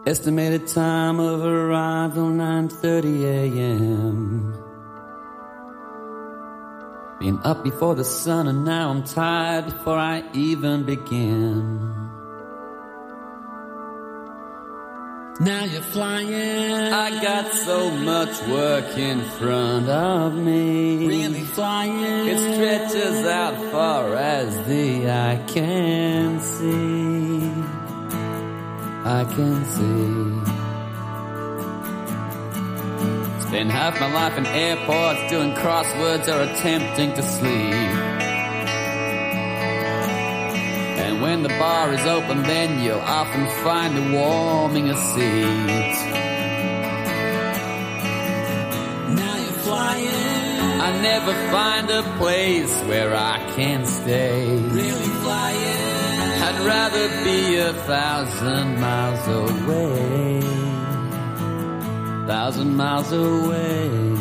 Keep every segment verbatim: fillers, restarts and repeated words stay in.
Estimated time of arrival nine thirty a.m. Been up before the sun and now I'm tired before I even begin. Now you're flying. I got so much work in front of me. Really flying. It stretches out far as the eye can see. I can see. Spend half my life in airports doing crosswords or attempting to sleep. And when the bar is open, then you'll often find me warming a seat. Now you're flying. I never find a place where I can stay. Really flying. I'd rather be a thousand miles away. Thousand miles away.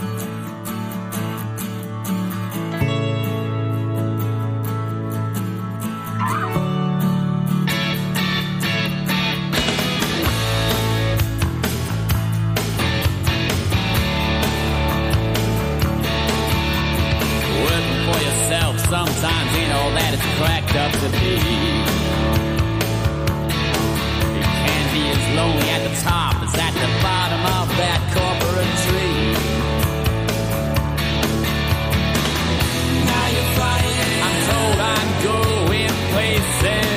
Sometimes ain't all that it's cracked up to be. It can be as lonely at the top as at the bottom of that corporate tree. Now you're flying. I'm told I'm going places